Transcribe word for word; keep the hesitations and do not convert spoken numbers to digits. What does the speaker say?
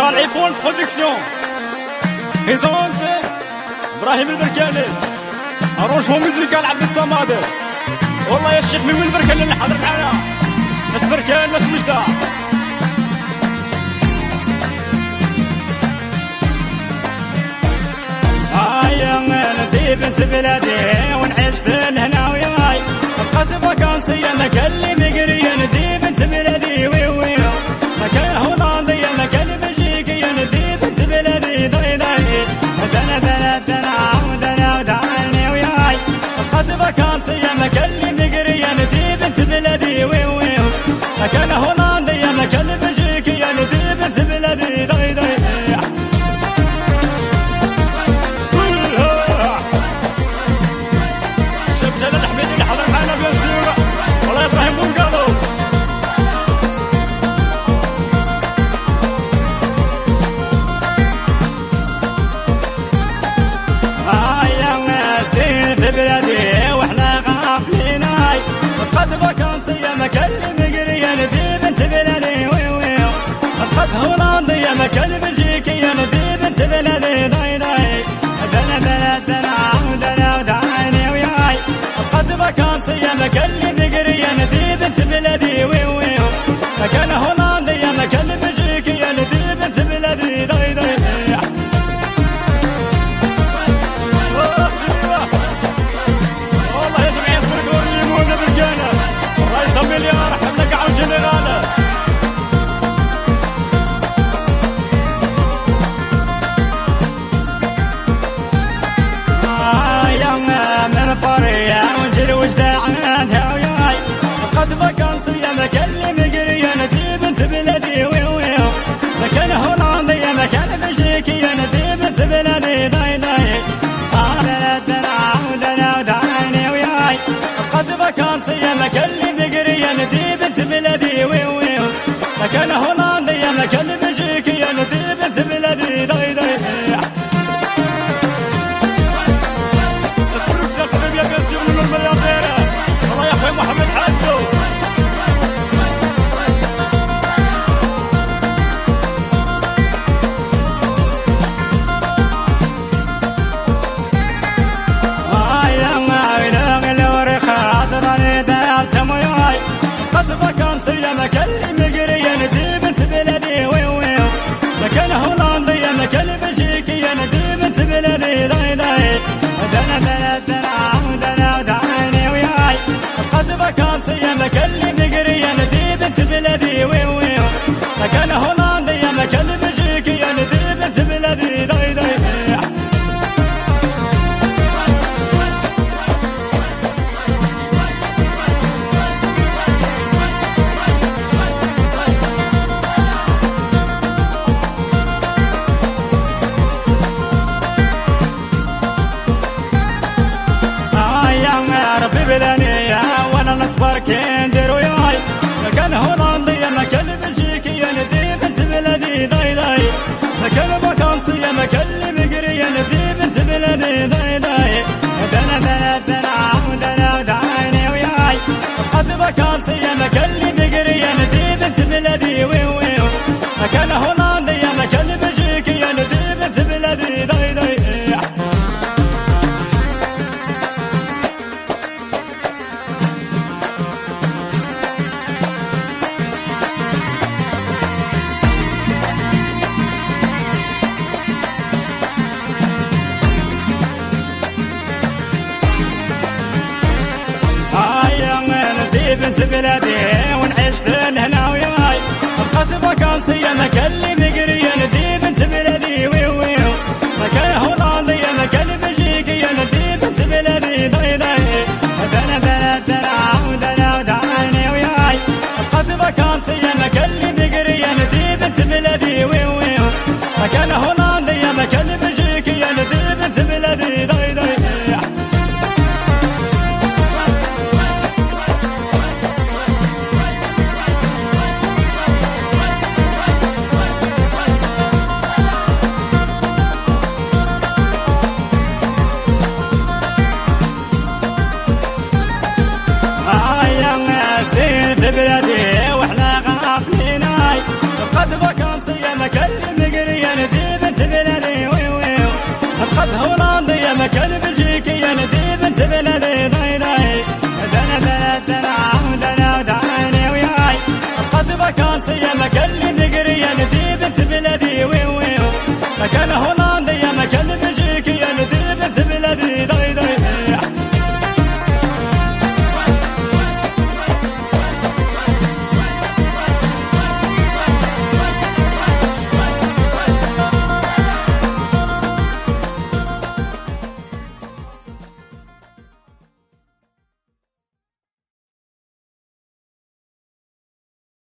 الايفون برودكسيون بريزونت ابراهيم البركاني ارونجمون ميوزيكال عبد الصمد. والله يا الشيخ من البركان اللي حاضر معانا ناس بركان ناس وجده. هيا ندي بنت بلادي ونعيش في الهنا وياي بقات فاكانسي انا كلي مقري ندي بنت بلادي وي وي مكان هولندي انا كلي بلجيكي ندي بنت بلادي ضي ضي دنا دنا دنا ودنا ودعاني وياي بقات فاكانسي انا كلي مقري ندي بنت بلادي وي وي مكان هولندي انا كلي بلجيكي ندي بنت بلادي ضي ضي. بلادي واحنا غافليناي بقات فاكانسية مكان مقرية ندي بنت بلادي وي وي بقات هولندية مكان بلجيكية ندي بنت بلادي ضاي ضاي دنا دنا دنا ودنا ودعاني وياي بقات فاكانسية مكان مقرية ندي بنت بلادي وي وي مكان هولندية مكان بلجيكية ندي بنت بلادي ضاي ضاي. مليار حملك على الجنرال يا من طرية وجل وجدة عندها وياي قد فاكانسية مكان مقرية ندي بنت بلادي وي وي مكان هولندية مكان بلجيكية ندي بنت بلادي ضاي ضاي دنا دنا ودنا ودعاني وياي قد فاكانسية مكان ندي بنت بلادي وي وي مكان هولندية مكان بلجيكية ندي بنت بلادي ضي ضي. اسمعوا كسر حبيبي يا بنسيون من الملياردير الله يا اخوي محمد حدو. فاكانسية مكان مقرية ندي بنت بلادي وي وي مكان هولندية مكان بلجيكية ندي بنت بلادي ضاي ضاي دنا دنا دنا ودنا ودعاني وياي بقات فاكانسية مكان مقرية ندي بنت بلادي وي وي مكان هولندية مكان بلجيكية ندي بنت بلادي ضاي ضاي. بلاني وانا نصبر كندير وياي مكان هولندية مكان بلجيكية ندي بنت بلادي ضاي ضاي مكان فاكانسية مكان مقرية ندي بنت بلادي ضاي ضاي دنا دنا دنا ودنا ودعاني وياي بقات فاكانسية مكان مقرية ندي بنت بلادي وي وي مكان هولندية مكان بلجيكية ندي بنت بلادي ضاي ضاي. بنت بلادي ونعيش في الهنا وياي بقات فاكانسية مكان مقرية ندي بنت بلادي وي وي مكان هولندية مكان بلجيكية ندي بنت بلادي ضي ضي دنا دنا دنا ودنا ودعاني وياي بقات فاكانسية مكان مقرية ندي بنت بلادي وي وي مكان هولندية مكان بلجيكية ندي بنت بلادي ضي ضي. بنت بلادي